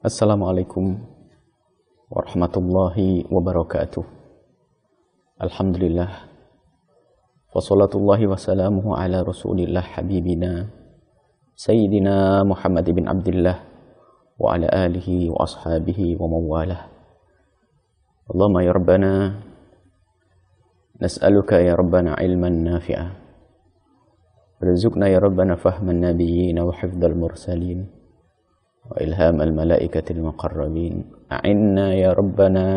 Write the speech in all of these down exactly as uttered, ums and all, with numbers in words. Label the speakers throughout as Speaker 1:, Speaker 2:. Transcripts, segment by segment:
Speaker 1: Assalamualaikum warahmatullahi wabarakatuh. Alhamdulillah. Wassalatullahi wassalamuhu ala rasulillah habibina Sayyidina Muhammad bin Abdullah wa ala alihi wa ashabihi wa mawalah. Allahumma ya Rabbana nas'aluka ya Rabbana ilman nafi'a, warzuqna ya Rabbana fahman nabiyyin wa hifdzal mursalin wa ilham al-malaikatil muqarrabin. A'inna ya Rabbana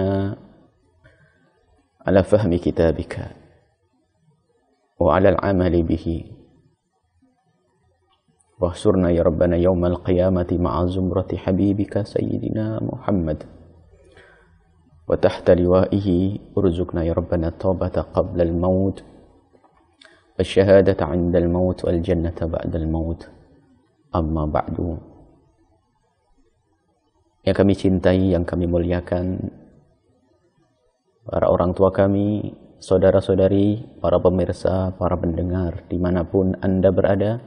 Speaker 1: ala fahmi kitabika wa ala al-amali bihi. Wahsurna ya Rabbana yawmal qiyamati ma'a zumrati habibika Sayyidina Muhammad. Wa tahta liwa'ihi urzuqna ya Rabbana taubata qabla al-maut, wasyahadata 'inda al-maut, wal jannata ba'da al-maut. Amma ba'du. Yang kami cintai, yang kami muliakan, para orang tua kami, saudara-saudari, para pemirsa, para pendengar, dimanapun Anda berada,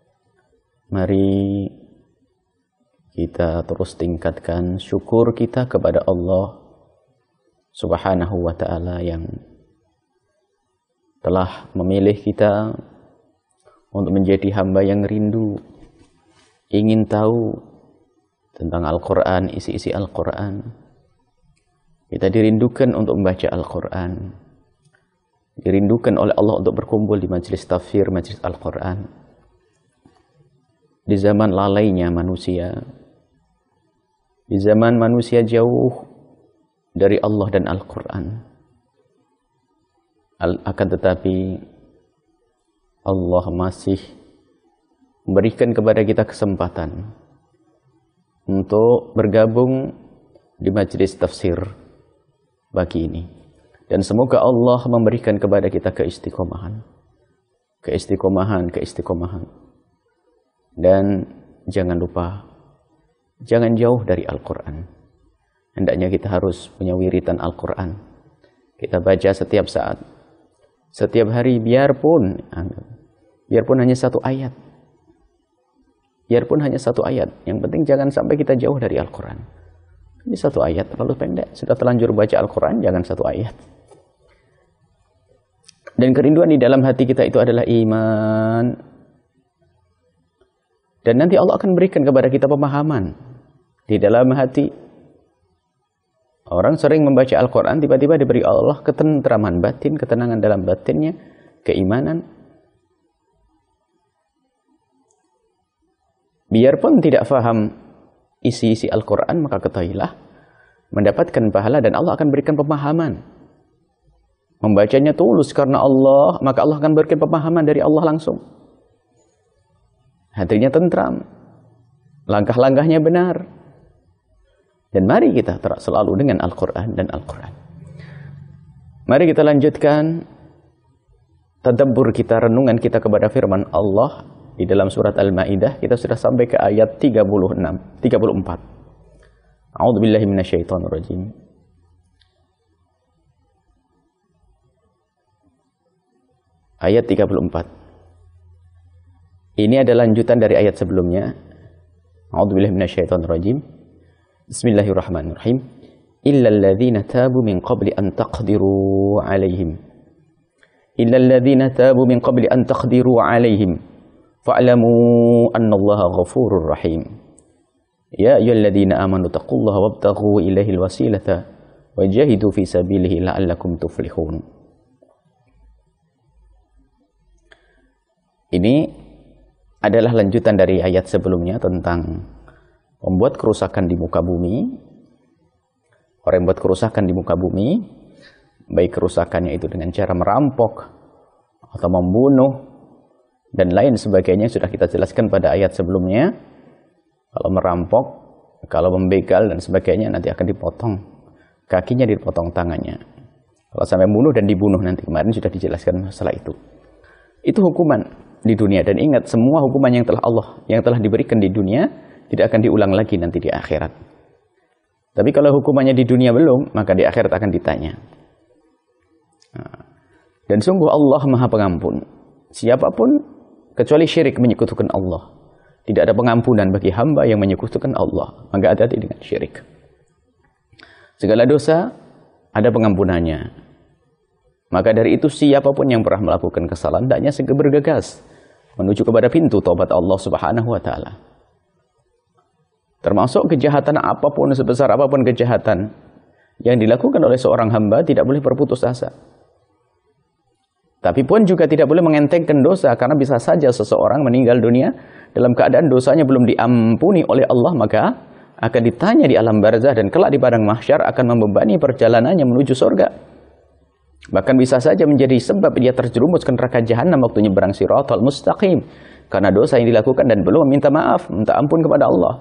Speaker 1: mari kita terus tingkatkan syukur kita kepada Allah Subhanahu wa ta'ala yang telah memilih kita untuk menjadi hamba yang rindu, ingin tahu tentang Al-Quran, isi-isi Al-Quran. Kita dirindukan untuk membaca Al-Quran, dirindukan oleh Allah untuk berkumpul di majelis tafsir, majelis Al-Quran. Di zaman lalainya manusia, di zaman manusia jauh dari Allah dan Al-Quran, akan tetapi Allah masih memberikan kepada kita kesempatan untuk bergabung di majelis tafsir pagi ini. Dan semoga Allah memberikan kepada kita keistiqomahan. Keistiqomahan, keistiqomahan. Dan jangan lupa, jangan jauh dari Al-Quran. Hendaknya kita harus punya wiritan Al-Quran. Kita baca setiap saat, setiap hari, biarpun, biarpun hanya satu ayat. Biarpun hanya satu ayat, yang penting jangan sampai kita jauh dari Al-Quran. Ini satu ayat terlalu pendek, sudah terlanjur baca Al-Quran, jangan satu ayat. Dan kerinduan di dalam hati kita itu adalah iman. Dan nanti Allah akan berikan kepada kita pemahaman di dalam hati. Orang sering membaca Al-Quran, tiba-tiba diberi Allah ketentraman batin, ketenangan dalam batinnya, keimanan. Biarpun tidak faham isi-isi Al-Quran, maka ketahuilah mendapatkan pahala dan Allah akan berikan pemahaman. Membacanya tulus karena Allah, maka Allah akan berikan pemahaman dari Allah langsung. Hatinya tentram, langkah-langkahnya benar. Dan mari kita terus selalu dengan Al-Quran dan Al-Quran. Mari kita lanjutkan tadabbur kita, renungan kita kepada firman Allah. Di dalam surat Al-Maidah kita sudah sampai ke ayat tiga puluh enam, tiga puluh empat. A'udzubillahi minasyaitonirrajim. Ayat tiga puluh empat. Ini adalah lanjutan dari ayat sebelumnya. A'udzubillahi minasyaitonirrajim. Bismillahirrahmanirrahim. Illal ladzina tabu min qabli an taqdiru 'alaihim. Illal ladzina tabu min qabli an taqdiru 'alaihim. Fa'lamu annallaha ghafurur rahim. Ya ayyuhalladzina amanu taqullaha wabtaghu ilaihil wasilata wajahidu fi sabilihi la'allakum tuflihun. Ini adalah lanjutan dari ayat sebelumnya tentang membuat kerusakan di muka bumi. Orang yang membuat kerusakan di muka bumi, baik kerusakannya itu dengan cara merampok atau membunuh dan lain sebagainya, sudah kita jelaskan pada ayat sebelumnya. Kalau merampok, kalau membegal dan sebagainya, nanti akan dipotong kakinya, dipotong tangannya. Kalau sampai bunuh dan dibunuh nanti, kemarin sudah dijelaskan masalah itu. Itu hukuman di dunia. Dan ingat, semua hukuman yang telah Allah, yang telah diberikan di dunia, tidak akan diulang lagi nanti di akhirat. Tapi kalau hukumannya di dunia belum, maka di akhirat akan ditanya. Dan sungguh Allah Maha Pengampun. Siapapun kecuali syirik menyekutukan Allah, Tidak ada pengampunan bagi hamba yang menyekutukan Allah. Maka hati-hati dengan syirik. Segala dosa ada pengampunannya. Maka dari itu siapapun yang pernah melakukan kesalahan hendaknya segera bergegas menuju kepada pintu taubat Allah Subhanahu wa taala. Termasuk kejahatan apapun, sebesar apapun kejahatan yang dilakukan oleh seorang hamba tidak boleh berputus asa. Tapi pun juga tidak boleh mengentengkan dosa, karena bisa saja seseorang meninggal dunia dalam keadaan dosanya belum diampuni oleh Allah, maka akan ditanya di alam barzah dan kelak di padang mahsyar akan membebani perjalanannya menuju surga. Bahkan bisa saja menjadi sebab dia terjerumus ke neraka jahanam waktu nyebrang Shiratal Mustaqim karena dosa yang dilakukan dan belum meminta maaf, minta ampun kepada Allah.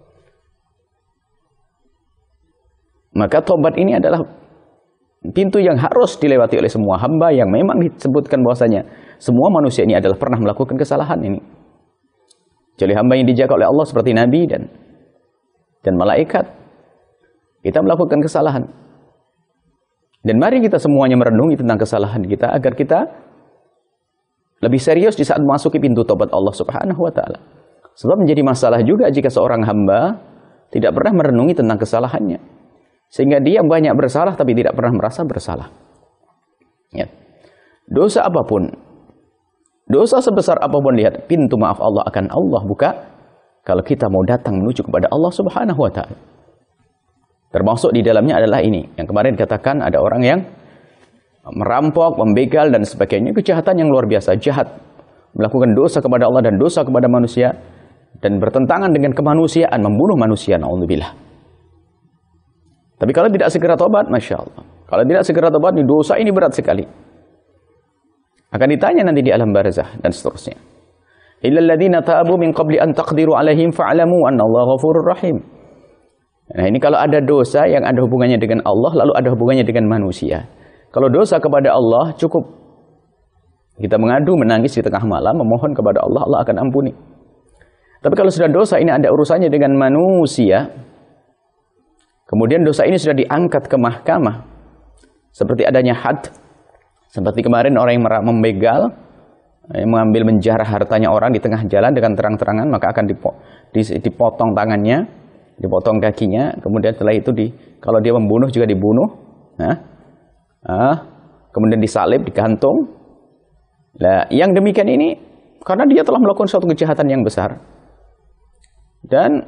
Speaker 1: Maka tobat ini adalah pintu yang harus dilewati oleh semua hamba yang memang disebutkan bahwasanya semua manusia ini adalah pernah melakukan kesalahan ini. Jadi hamba yang dijaga oleh Allah seperti Nabi dan dan malaikat, kita melakukan kesalahan. Dan mari kita semuanya merenungi tentang kesalahan kita agar kita lebih serius di saat memasuki pintu tobat Allah Subhanahu wa taala. Sebab menjadi masalah juga jika seorang hamba tidak pernah merenungi tentang kesalahannya. Sehingga dia banyak bersalah tapi tidak pernah merasa bersalah. Ya. Dosa apapun, dosa sebesar apapun, lihat pintu maaf Allah akan Allah buka kalau kita mau datang menuju kepada Allah Subhanahu wa taala. Termasuk di dalamnya adalah ini yang kemarin dikatakan ada orang yang merampok, membegal dan sebagainya, kejahatan yang luar biasa, jahat, melakukan dosa kepada Allah dan dosa kepada manusia dan bertentangan dengan kemanusiaan, membunuh manusia, naudzubillah. Tapi kalau tidak segera tobat, Masya Allah. Kalau tidak segera tobat, dosa ini berat sekali. Akan ditanya nanti di alam barzah dan seterusnya. Illal ladzina tabu min qabli an taqdiru alaihim fa'lamu anna Allah ghafurur rahim. Nah, ini kalau ada dosa yang ada hubungannya dengan Allah, lalu ada hubungannya dengan manusia. Kalau dosa kepada Allah, cukup kita mengadu, menangis di tengah malam, memohon kepada Allah, Allah akan ampuni. Tapi kalau sudah dosa ini ada urusannya dengan manusia, kemudian dosa ini sudah diangkat ke mahkamah, seperti adanya had, seperti kemarin orang yang membegal, yang mengambil menjarah hartanya orang di tengah jalan dengan terang-terangan, maka akan dipotong tangannya, dipotong kakinya, kemudian setelah itu di, kalau dia membunuh juga dibunuh, nah, ah, kemudian disalib, digantung. Nah, yang demikian ini karena dia telah melakukan suatu kejahatan yang besar. Dan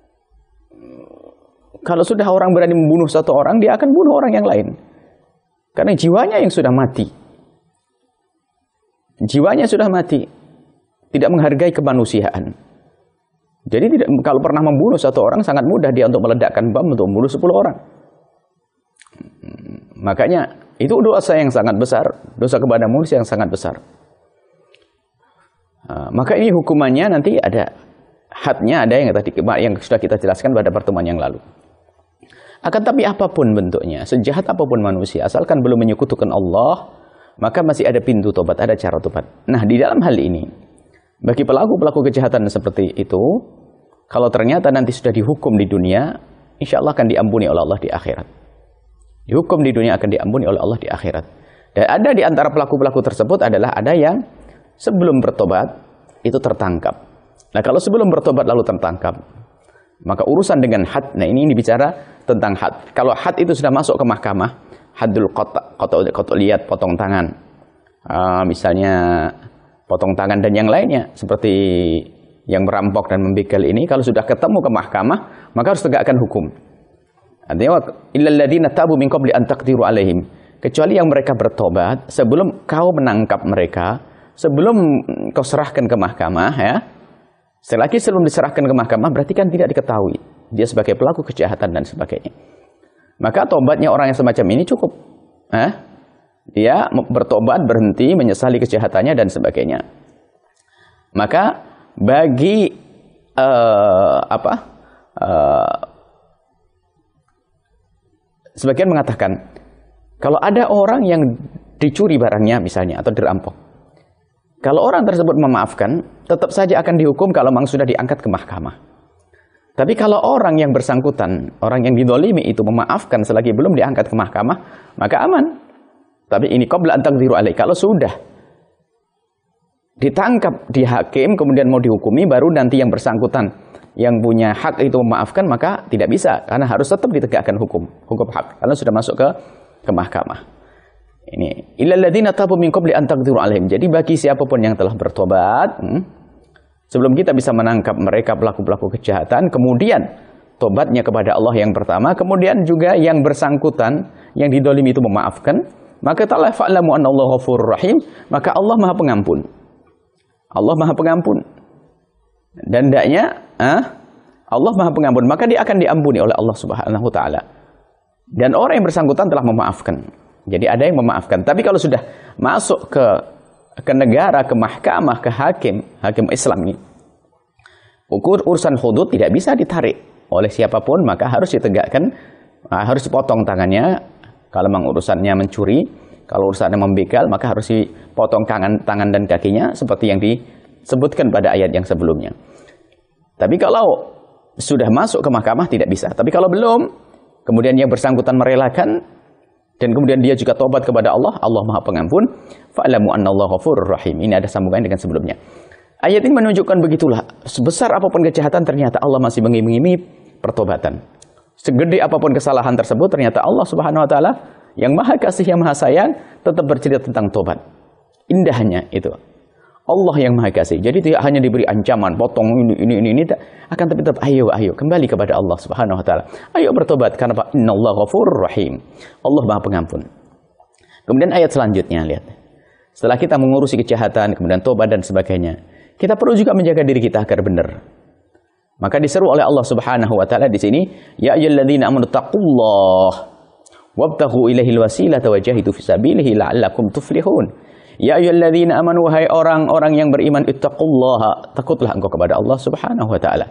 Speaker 1: kalau sudah orang berani membunuh satu orang, dia akan bunuh orang yang lain. Karena jiwanya yang sudah mati. Jiwanya sudah mati. Tidak menghargai kemanusiaan. Jadi tidak, kalau pernah membunuh satu orang, sangat mudah dia untuk meledakkan bom untuk membunuh sepuluh orang. Makanya itu dosa yang sangat besar. Dosa kepada manusia yang sangat besar. Nah, maka ini hukumannya nanti ada hadnya, ada yang tadi yang sudah kita jelaskan pada pertemuan yang lalu. Akan tapi apapun bentuknya, sejahat apapun manusia, asalkan belum menyekutukan Allah, maka masih ada pintu tobat, ada cara tobat. Nah, di dalam hal ini, bagi pelaku-pelaku kejahatan seperti itu, kalau ternyata nanti sudah dihukum di dunia, insya Allah akan diampuni oleh Allah di akhirat. Dihukum di dunia akan diampuni oleh Allah di akhirat. Dan ada di antara pelaku-pelaku tersebut adalah ada yang sebelum bertobat, itu tertangkap. Nah, kalau sebelum bertobat lalu tertangkap, maka urusan dengan had, nah ini, ini bicara tentang had. Kalau had itu sudah masuk ke mahkamah, hadul qata, qata lihat, potong tangan. Uh, misalnya potong tangan dan yang lainnya, seperti yang merampok dan membegal ini, kalau sudah ketemu ke mahkamah, maka harus tegakkan hukum. Artinya, illal ladzina tabu min qabli an taqdiru alaihim. Kecuali yang mereka bertobat sebelum kau menangkap mereka, sebelum kau serahkan ke mahkamah, ya. Selagi sebelum diserahkan ke mahkamah, berarti kan tidak diketahui dia sebagai pelaku kejahatan dan sebagainya. Maka tobatnya orang yang semacam ini cukup. Eh? Dia bertobat, berhenti, menyesali kejahatannya dan sebagainya. Maka bagi uh, apa? Uh, sebagian mengatakan kalau ada orang yang dicuri barangnya misalnya atau dirampok, kalau orang tersebut memaafkan, tetap saja akan dihukum kalau memang sudah diangkat ke mahkamah. Tapi kalau orang yang bersangkutan, orang yang didolimi itu memaafkan selagi belum diangkat ke mahkamah, maka aman. Tapi ini qabla an taqdiru alaih. Kalau sudah ditangkap di hakim, kemudian mau dihukumi, baru nanti yang bersangkutan yang punya hak itu memaafkan, maka tidak bisa, karena harus tetap ditegakkan hukum, hukum hak, karena sudah masuk ke ke mahkamah. Ini illal ladzina tabu min qabli an taqdiru alaihim. Jadi bagi siapapun yang telah bertobat, hmm, sebelum kita bisa menangkap mereka pelaku-pelaku kejahatan, kemudian tobatnya kepada Allah yang pertama, kemudian juga yang bersangkutan yang didolimi itu memaafkan, maka ta'ala fa'lamu annallaha ghafurur rahim, maka Allah Maha Pengampun. Allah Maha Pengampun. Dan hendaknya ah, Allah Maha Pengampun, maka dia akan diampuni oleh Allah Subhanahu wa taala. Dan orang yang bersangkutan telah memaafkan. Jadi ada yang memaafkan. Tapi kalau sudah masuk ke ke negara, ke mahkamah, ke hakim, hakim Islam ini, ukur urusan hudud tidak bisa ditarik oleh siapapun, maka harus ditegakkan, harus dipotong tangannya. Kalau memang urusannya mencuri, kalau urusannya membegal, maka harus dipotong tangan, tangan dan kakinya seperti yang disebutkan pada ayat yang sebelumnya. Tapi kalau sudah masuk ke mahkamah tidak bisa. Tapi kalau belum, kemudian yang bersangkutan merelakan, dan kemudian dia juga tobat kepada Allah, Allah Maha Pengampun, fa'lamu annallaha ghafurur rahim. Ini ada sambungan dengan sebelumnya. Ayat ini menunjukkan begitulah, sebesar apapun kejahatan ternyata Allah masih mengiming-imingi pertobatan. Segede apapun kesalahan tersebut, ternyata Allah Subhanahu wa taala yang Maha Kasih, yang Maha Sayang, tetap bercerita tentang tobat. Indahnya itu. Allah yang Maha Kasih. Jadi tidak hanya diberi ancaman, potong ini ini ini, ini akan tapi tetap ayo ayo kembali kepada Allah Subhanahu wa taala. Ayo bertobat karena apa? Innallaha ghafurur rahim. Allah Maha Pengampun. Kemudian ayat selanjutnya, lihat. Setelah kita mengurusi kejahatan, kemudian tobat dan sebagainya, kita perlu juga menjaga diri kita agar benar. Maka diseru oleh Allah Subhanahu wa taala di sini, ya ayyuhalladzina amanu taqullaha wabtaghu ilaihil wasilata wajahidu fisabilihi la'allakum tuflihun. Ya ayyuhalladzina amanu, wahai orang-orang yang beriman, ittaqullaha, takutlah engkau kepada Allah Subhanahu wa taala.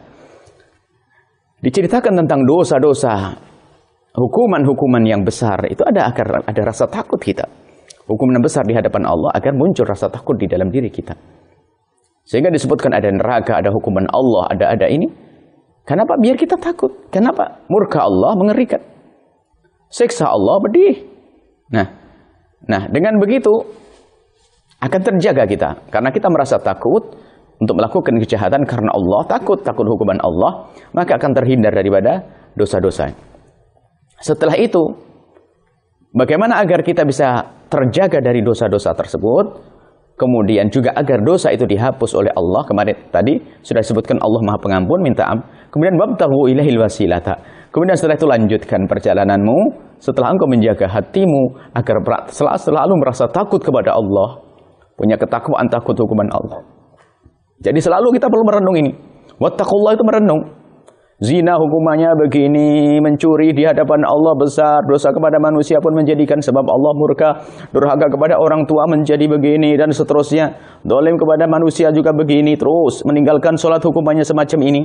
Speaker 1: Diceritakan tentang dosa-dosa, hukuman-hukuman yang besar, itu ada agar ada rasa takut kita. Hukuman besar di hadapan Allah agar muncul rasa takut di dalam diri kita. Sehingga disebutkan ada neraka, ada hukuman Allah, ada ada ini. Kenapa? Biar kita takut. Kenapa? Murka Allah mengerikan. Siksa Allah pedih. Nah, nah dengan begitu akan terjaga kita. Karena kita merasa takut untuk melakukan kejahatan karena Allah takut, takut hukuman Allah, maka akan terhindar daripada dosa-dosa. Setelah itu, bagaimana agar kita bisa terjaga dari dosa-dosa tersebut? Kemudian juga agar dosa itu dihapus oleh Allah. Kemarin tadi sudah disebutkan Allah Maha Pengampun, minta am. Kemudian wabtaghu ilaihil wasilata. Kemudian setelah itu lanjutkan perjalananmu setelah engkau menjaga hatimu agar selalu, selalu merasa takut kepada Allah, punya ketakwaan takut hukuman Allah. Jadi selalu kita perlu merenung ini. Wattaqullah itu merenung. Zina hukumannya begini, mencuri di hadapan Allah besar, dosa kepada manusia pun menjadikan sebab Allah murka, durhaka kepada orang tua menjadi begini, dan seterusnya. Dolim kepada manusia juga begini, terus meninggalkan sholat hukumannya semacam ini.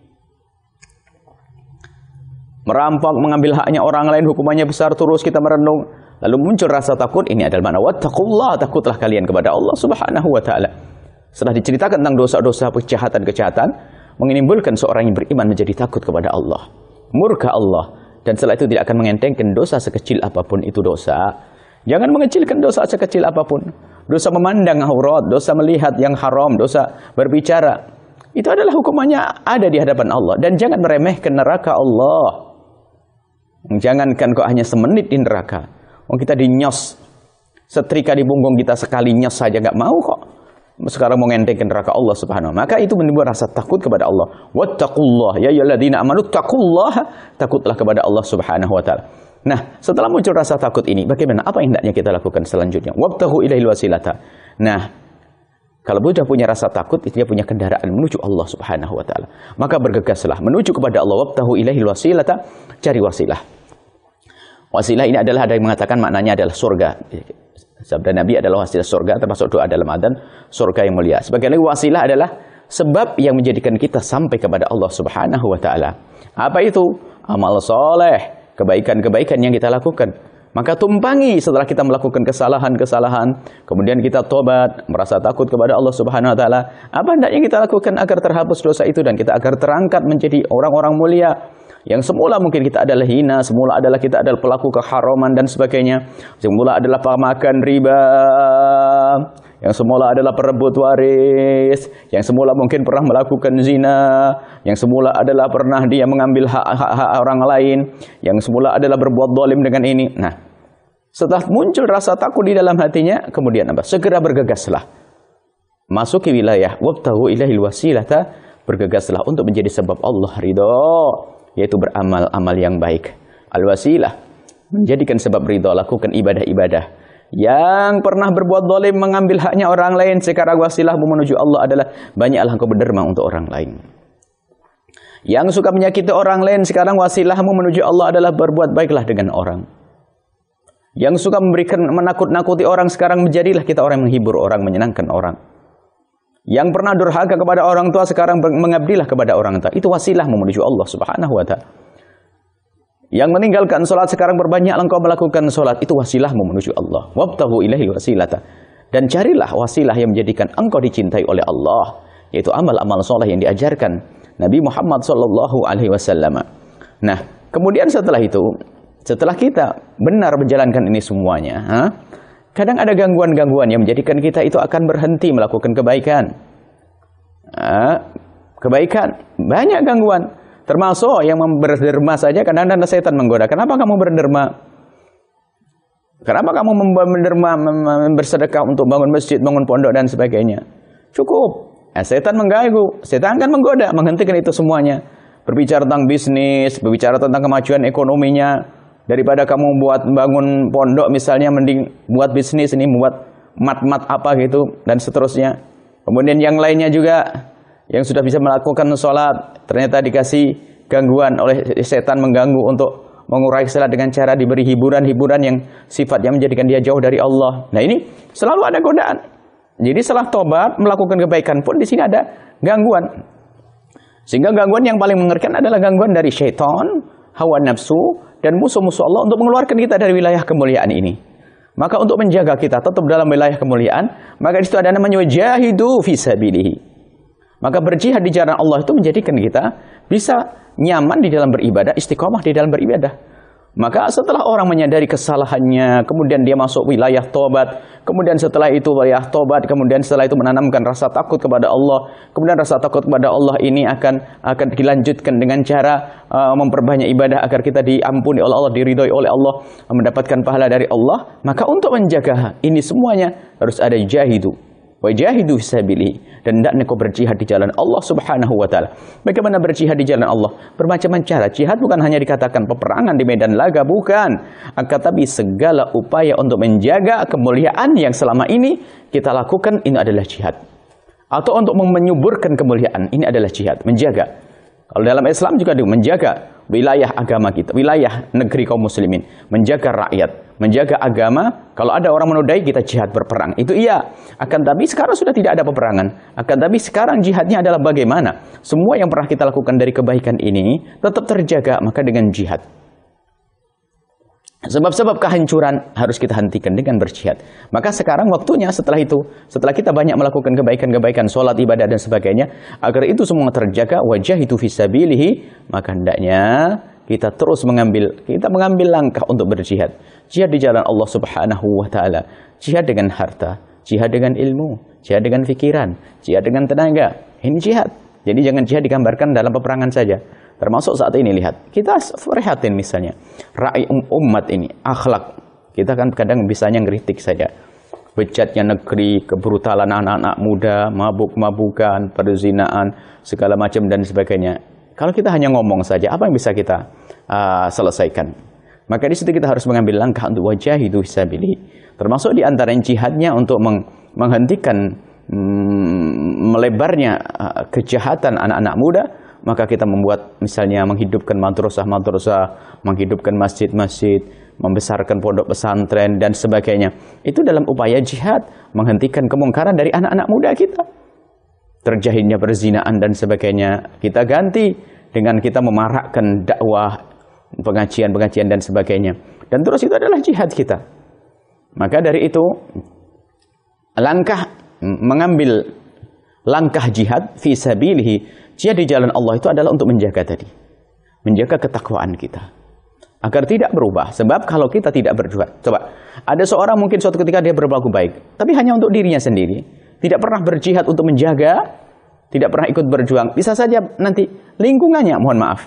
Speaker 1: Merampok, mengambil haknya orang lain hukumannya besar, terus kita merenung. Lalu muncul rasa takut, ini adalah makna wattaqullah, takutlah kalian kepada Allah Subhanahu wa taala. Setelah diceritakan tentang dosa-dosa, kejahatan-kejahatan, menimbulkan seorang yang beriman menjadi takut kepada Allah, murka Allah, dan setelah itu tidak akan mengentengkan dosa sekecil apapun itu dosa. Jangan mengecilkan dosa sekecil apapun. Dosa memandang aurat, dosa melihat yang haram, dosa berbicara, itu adalah hukumannya ada di hadapan Allah. Dan jangan meremehkan neraka Allah. Jangankan kok hanya semenit di neraka, oh kita dinyos, setrika di punggung kita sekali nyos saja nggak mau kok. Sekarang mau ngentengkan neraka Allah Subhanahu. Maka itu menimbulkan rasa takut kepada Allah. Wattaqullah ya ayyuhalladzina amanu taqullaha, takutlah kepada Allah Subhanahu wa taala. Nah, setelah muncul rasa takut ini, bagaimana? Apa yang hendaknya kita lakukan selanjutnya? Wabtaghu ilaihil wasilata. Nah, kalau sudah punya rasa takut, dia punya kendaraan menuju Allah Subhanahu wa taala. Maka bergegaslah menuju kepada Allah. Wabtaghu ilaihil wasilata, cari wasilah. Wasilah ini adalah, ada yang mengatakan maknanya adalah surga. Sabda Nabi adalah wasilah surga, termasuk doa dalam adzan, surga yang mulia. Sebagai lagi wasilah adalah sebab yang menjadikan kita sampai kepada Allah Subhanahu wa taala. Apa itu? Amal soleh, kebaikan-kebaikan yang kita lakukan. Maka tumpangi setelah kita melakukan kesalahan-kesalahan, kemudian kita tobat, merasa takut kepada Allah Subhanahu wa taala. Apa hendaknya kita lakukan agar terhapus dosa itu dan kita agar terangkat menjadi orang-orang mulia? Yang semula mungkin kita adalah hina, semula adalah kita adalah pelaku keharaman dan sebagainya, semula adalah pemakan riba, yang semula adalah perebut waris, yang semula mungkin pernah melakukan zina, yang semula adalah pernah dia mengambil hak-hak orang lain, yang semula adalah berbuat zalim dengan ini. Nah, setelah muncul rasa takut di dalam hatinya, kemudian apa? Segera bergegaslah. Masuki wilayah wabtahu ilaihil wasilata, bergegaslah untuk menjadi sebab Allah ridho, yaitu beramal amal yang baik. Al-wasilah, menjadikan sebab ridho, lakukan ibadah-ibadah. Yang pernah berbuat zalim, mengambil haknya orang lain, sekarang wasilahmu menuju Allah adalah banyaklah engkau berderma untuk orang lain. Yang suka menyakiti orang lain, sekarang wasilahmu menuju Allah adalah berbuat baiklah dengan orang. Yang suka memberikan menakut-nakuti orang, sekarang menjadilah kita orang yang menghibur orang, menyenangkan orang. Yang pernah durhaka kepada orang tua, sekarang mengabdilah kepada orang tua. Itu wasilahmu menuju Allah Subhanahu wa ta'ala. Yang meninggalkan sholat, sekarang berbanyak engkau melakukan sholat. Itu wasilahmu menuju Allah. Wabtahu ilaihil wasilata. Dan carilah wasilah yang menjadikan engkau dicintai oleh Allah, yaitu amal-amal soleh yang diajarkan Nabi Muhammad sallallahu alaihi wasallam. Nah, kemudian setelah itu, setelah kita benar menjalankan ini semuanya, ha? Kadang ada gangguan-gangguan yang menjadikan kita itu akan berhenti melakukan kebaikan. Ha? Kebaikan, banyak gangguan. Termasuk yang berderma saja, kadang-kadang setan menggoda. Kenapa kamu berderma? Kenapa kamu berderma, bersedekah untuk bangun masjid, bangun pondok dan sebagainya? Cukup. Eh, setan mengganggu, setan akan menggoda, menghentikan itu semuanya. Berbicara tentang bisnis, berbicara tentang kemajuan ekonominya. Daripada kamu buat bangun pondok misalnya, mending buat bisnis ini, buat mat-mat apa gitu, dan seterusnya. Kemudian yang lainnya juga, yang sudah bisa melakukan sholat, ternyata dikasih gangguan oleh setan, mengganggu untuk mengurai salat dengan cara diberi hiburan-hiburan yang sifatnya menjadikan dia jauh dari Allah. Nah, ini selalu ada godaan. Jadi setelah tobat, melakukan kebaikan pun di sini ada gangguan. Sehingga gangguan yang paling mengerikan adalah gangguan dari syaitan, hawa nafsu, dan musuh-musuh Allah untuk mengeluarkan kita dari wilayah kemuliaan ini. Maka untuk menjaga kita tetap dalam wilayah kemuliaan, maka di situ ada namanya jahidu fisabilihi. Maka berjihad di jalan Allah itu menjadikan kita bisa nyaman di dalam beribadah, istiqomah di dalam beribadah. Maka setelah orang menyadari kesalahannya, kemudian dia masuk wilayah tobat, kemudian setelah itu wilayah tobat, kemudian setelah itu menanamkan rasa takut kepada Allah, kemudian rasa takut kepada Allah ini akan akan dilanjutkan dengan cara uh, memperbanyak ibadah agar kita diampuni oleh Allah, diridhoi oleh Allah, mendapatkan pahala dari Allah. Maka untuk menjaga ini semuanya harus ada jahidu. Wajahidu fisabilihi, dan hendaknya kau berjihad di jalan Allah Subhanahu wa taala. Bagaimana berjihad di jalan Allah? Bermacam-macam cara. Jihad bukan hanya dikatakan peperangan di medan laga, bukan. Akan tapi segala upaya untuk menjaga kemuliaan yang selama ini kita lakukan, ini adalah jihad. Atau untuk menyuburkan kemuliaan, ini adalah jihad, menjaga. Kalau dalam Islam juga itu menjaga wilayah agama kita, wilayah negeri kaum muslimin, menjaga rakyat, menjaga agama. Kalau ada orang menodai, kita jihad berperang. Itu iya. Akan tapi sekarang sudah tidak ada peperangan. Akan tapi sekarang jihadnya adalah bagaimana semua yang pernah kita lakukan dari kebaikan ini tetap terjaga, maka dengan jihad. Sebab-sebab kehancuran harus kita hentikan dengan berjihad. Maka sekarang waktunya setelah itu, setelah kita banyak melakukan kebaikan-kebaikan, sholat, ibadah dan sebagainya, agar itu semua terjaga, wajah itu fisabilihi, maka hendaknya kita terus mengambil, kita mengambil langkah untuk berjihad. Jihad di jalan Allah Subhanahu wa taala. Jihad dengan harta, jihad dengan ilmu, jihad dengan pikiran, jihad dengan tenaga. Ini jihad. Jadi jangan jihad digambarkan dalam peperangan saja. Termasuk saat ini, lihat, kita prihatin misalnya, rakyat umat ini, akhlak. Kita kan kadang bisanya ngeritik saja. Bejatnya negeri, kebrutalan anak-anak muda, mabuk-mabukan, perzinaan, segala macam dan sebagainya. Kalau kita hanya ngomong saja, apa yang bisa kita uh, selesaikan? Maka di situ kita harus mengambil langkah untuk wajahidu fisabilihi. Termasuk di antara jihadnya untuk meng menghentikan mm, melebarnya uh, kejahatan anak-anak muda. Maka kita membuat misalnya menghidupkan madrasah-madrasah, menghidupkan masjid-masjid, membesarkan pondok pesantren dan sebagainya. Itu dalam upaya jihad, menghentikan kemungkaran dari anak-anak muda kita. Terjadinya perzinaan dan sebagainya, kita ganti dengan kita memarakkan dakwah, pengajian-pengajian dan sebagainya. Dan terus itu adalah jihad kita. Maka dari itu, langkah mengambil langkah jihad fi sabilihi, jihad di jalan Allah itu adalah untuk menjaga tadi, menjaga ketakwaan kita, agar tidak berubah. Sebab kalau kita tidak berjuang, coba, ada seorang mungkin suatu ketika dia berlaku baik, tapi hanya untuk dirinya sendiri, tidak pernah berjihad untuk menjaga, tidak pernah ikut berjuang, bisa saja nanti lingkungannya, mohon maaf.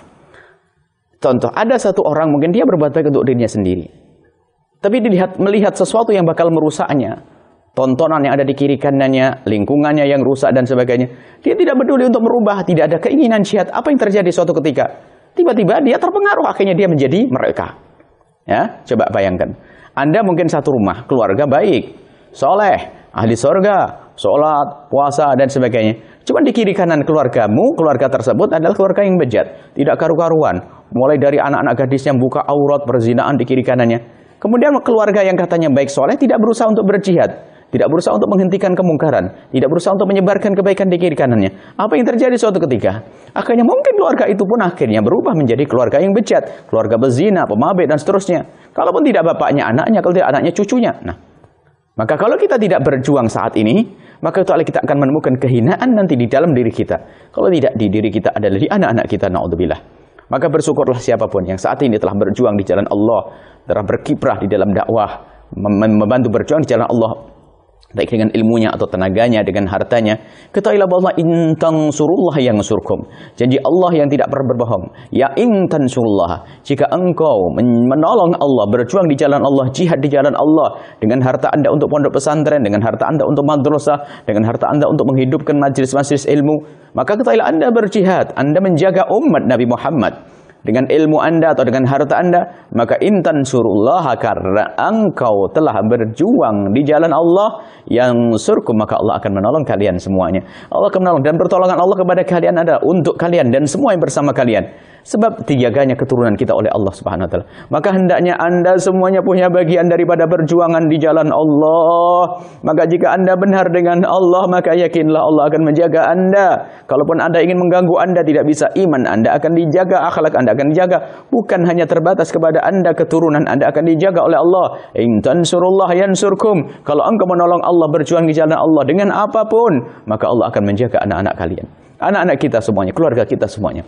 Speaker 1: Contoh, ada satu orang mungkin dia berbuat baik untuk dirinya sendiri, tapi dilihat melihat sesuatu yang bakal merusaknya, tontonan yang ada di kiri kanannya, lingkungannya yang rusak dan sebagainya, dia tidak peduli untuk merubah, tidak ada keinginan jihad. Apa yang terjadi suatu ketika? Tiba-tiba dia terpengaruh, akhirnya dia menjadi mereka. Ya, coba bayangkan. Anda mungkin satu rumah, keluarga baik, soleh, ahli surga, sholat, puasa, dan sebagainya. Cuma di kiri kanan keluargamu, keluarga tersebut adalah keluarga yang bejat, tidak karu-karuan. Mulai dari anak-anak gadis yang buka aurat, perzinaan di kiri kanannya. Kemudian keluarga yang katanya baik soleh, tidak berusaha untuk berjihad. Tidak berusaha untuk menghentikan kemungkaran, tidak berusaha untuk menyebarkan kebaikan di kiri kanannya. Apa yang terjadi suatu ketika? Akhirnya mungkin keluarga itu pun akhirnya berubah menjadi keluarga yang bejat, keluarga bezina, pemabek, dan seterusnya. Kalaupun tidak bapaknya, anaknya, kalau tidak anaknya, cucunya. Nah, maka kalau kita tidak berjuang saat ini, maka itu kita akan menemukan kehinaan nanti di dalam diri kita. Kalau tidak di diri kita adalah di anak-anak kita, na'udzubillah. Maka bersyukurlah siapapun yang saat ini telah berjuang di jalan Allah, telah berkiprah di dalam dakwah, membantu berjuang di jalan Allah, baik dengan ilmunya atau tenaganya, dengan hartanya. Ketahuilah bahwa in tansurullah yansurkum. Janji Allah yang tidak pernah berbohong. Ya in tansurullah. Jika engkau menolong Allah, berjuang di jalan Allah, jihad di jalan Allah, dengan harta Anda untuk pondok pesantren, dengan harta Anda untuk madrasah, dengan harta Anda untuk menghidupkan majelis-majelis ilmu, maka ketahuilah Anda berjihad, Anda menjaga umat Nabi Muhammad. Dengan ilmu Anda atau dengan harta Anda, maka intan surullah, karena engkau telah berjuang di jalan Allah yang surkum, maka Allah akan menolong kalian semuanya. Allah akan menolong, dan pertolongan Allah kepada kalian adalah untuk kalian dan semua yang bersama kalian. Sebab dijaganya keturunan kita oleh Allah Subhanahu wa taala. Maka hendaknya Anda semuanya punya bagian daripada perjuangan di jalan Allah. Maka jika Anda benar dengan Allah, maka yakinlah Allah akan menjaga Anda. Kalaupun Anda ingin mengganggu, Anda tidak bisa, iman Anda akan dijaga, akhlak Anda akan dijaga. Bukan hanya terbatas kepada Anda, keturunan Anda akan dijaga oleh Allah. In tansurullah yansurkum. Kalau engkau menolong Allah, berjuang di jalan Allah dengan apapun, maka Allah akan menjaga anak-anak kalian. Anak-anak kita semuanya, keluarga kita semuanya.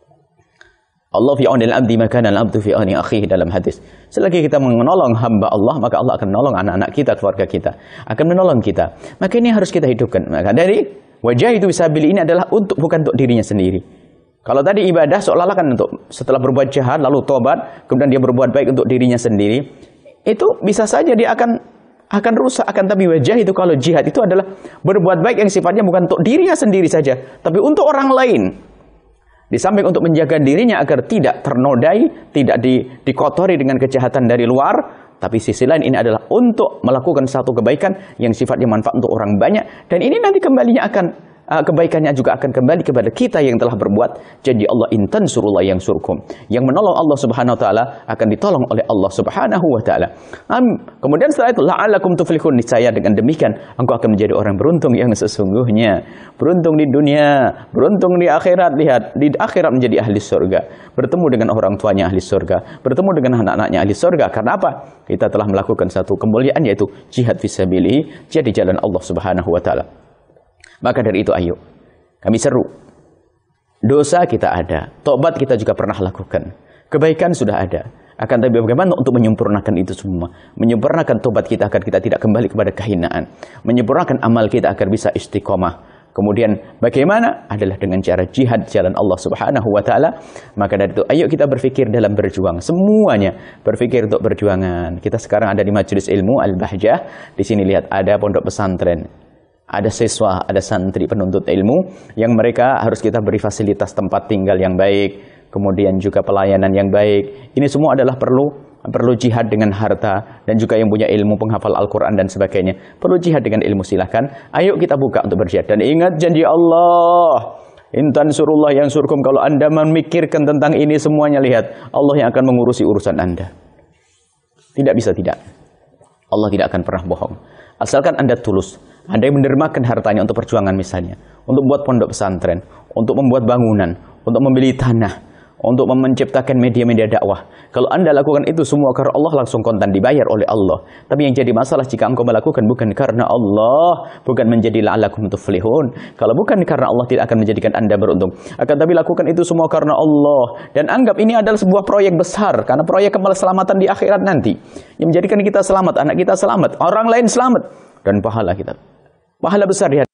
Speaker 1: Allah fi aunil abdi maka al-abdu fi auni akhihi, dalam hadis. Selagi kita menolong hamba Allah, maka Allah akan menolong anak-anak kita, keluarga kita, akan menolong kita. Maka ini harus kita hidupkan. Maka dari wajah itu fisabilillah ini adalah untuk, bukan untuk dirinya sendiri. Kalau tadi ibadah seolah-olah kan untuk setelah berbuat jahat lalu tobat, kemudian dia berbuat baik untuk dirinya sendiri, itu bisa saja dia akan akan rusak. Akan tapi wajah itu, kalau jihad itu adalah berbuat baik yang sifatnya bukan untuk dirinya sendiri saja, tapi untuk orang lain. Di samping untuk menjaga dirinya agar tidak ternodai, tidak di, dikotori dengan kejahatan dari luar, tapi sisi lain ini adalah untuk melakukan satu kebaikan yang sifatnya manfaat untuk orang banyak. Dan ini nanti kembalinya akan, uh, kebaikannya juga akan kembali kepada kita yang telah berbuat. Janji Allah, in tansurullah yansurkum. Yang menolong Allah Subhanahu wa taala akan ditolong oleh Allah Subhanahu wa taala. Um, kemudian setelah itu, la'alakum tuflihun, niscaya dengan demikian engkau akan menjadi orang beruntung yang sesungguhnya. Beruntung di dunia, beruntung di akhirat. Lihat, di akhirat menjadi ahli surga, bertemu dengan orang tuanya ahli surga, bertemu dengan anak-anaknya ahli surga. Karena apa? Kita telah melakukan satu kemuliaan, yaitu jihad fisabilillah, jihad di jalan Allah Subhanahu wa taala. Maka dari itu, ayo kami seru. Dosa kita ada, tobat kita juga pernah lakukan, kebaikan sudah ada. Akan tapi bagaimana untuk menyempurnakan itu semua? Menyempurnakan tobat kita agar kita tidak kembali kepada kehinaan, menyempurnakan amal kita agar bisa istiqomah. Kemudian bagaimana? Adalah dengan cara jihad jalan Allah Subhanahu wa taala. Maka dari itu, ayo kita berpikir dalam berjuang. Semuanya berpikir untuk perjuangan. Kita sekarang ada di majelis ilmu Al-Bahjah. Di sini lihat ada pondok pesantren, ada siswa, ada santri penuntut ilmu yang mereka harus kita beri fasilitas tempat tinggal yang baik, kemudian juga pelayanan yang baik. Ini semua adalah perlu perlu jihad dengan harta, dan juga yang punya ilmu penghafal Al-Quran dan sebagainya perlu jihad dengan ilmu. Silahkan, ayo kita buka untuk berjihad. Dan ingat janji Allah, in tansurullah yansurkum. Kalau Anda memikirkan tentang ini semuanya, lihat, Allah yang akan mengurusi urusan Anda. Tidak bisa tidak. Allah tidak akan pernah bohong. Asalkan Anda tulus, Anda yang mendermakan hartanya untuk perjuangan, misalnya untuk membuat pondok pesantren, untuk membuat bangunan, untuk membeli tanah, untuk menciptakan media-media dakwah. Kalau Anda lakukan itu semua karena Allah, langsung kontan dibayar oleh Allah. Tapi yang jadi masalah jika engkau melakukan bukan karena Allah, bukan menjadi la'allakum tuflihun. Kalau bukan karena Allah, tidak akan menjadikan Anda beruntung. Akan tapi lakukan itu semua karena Allah. Dan anggap ini adalah sebuah proyek besar, karena proyek keselamatan di akhirat nanti. Yang menjadikan kita selamat, anak kita selamat, orang lain selamat, dan pahala kita. Pahala besar di